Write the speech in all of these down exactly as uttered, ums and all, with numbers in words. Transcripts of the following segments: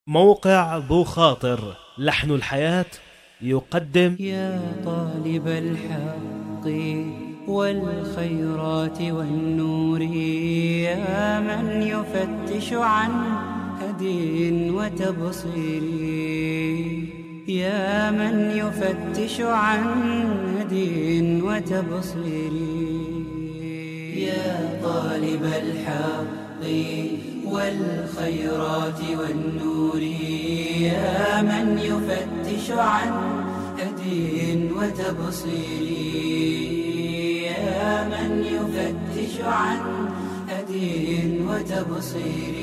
موقع بو خاطر لحن الحياة يقدم: يا طالب الحق والخيرات والنور، يا من يفتش عن هدي وتبصير، يا من يفتش عن هدي وتبصير، يا طالب الحق والخيرات والنور، يا من يفتش عن هدي وتبصير، يا من يفتش عن هدي وتبصير،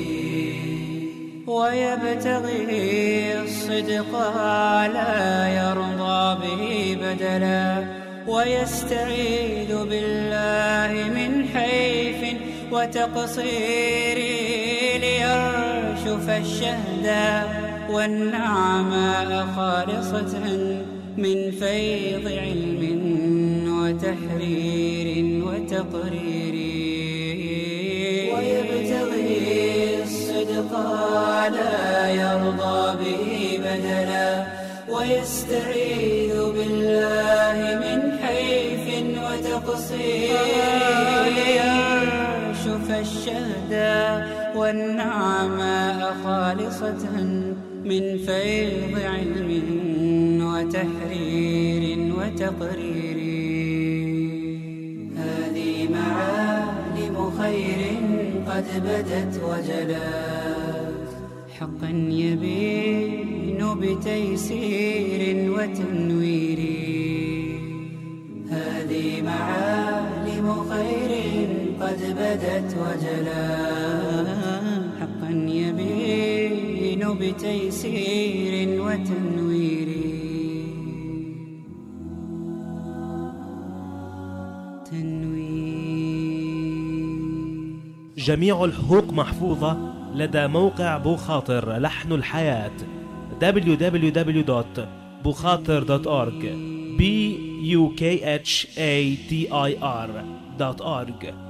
ويبتغي الصدق لا يرضى به بدلا، ويستعيذ بالله من حيف وتقصير، ليرشف الشهد والنعماء خالصة من فيض علم وتحرير وتقرير، ويبتغي الصدق لا يرضى به بدلا، ويستعيذ بالله من حيف وتقصير، ليرشف الشهد والنعماء خالصة من فيض علم وتحرير وتقرير. هذه معالم خير قد بدت وجلت، حقا يبين بتيسير وتنوير، هذه معالم خير قد بدت وجلت، حقا يبين بتيسير وتنوير. جميع الحقوق محفوظة لدى موقع بو خاطر لحن الحياة دبليو دبليو دبليو دوت بوخاطر دوت أورج بي يو كي إتش إيه تي آي آر دوت أورج.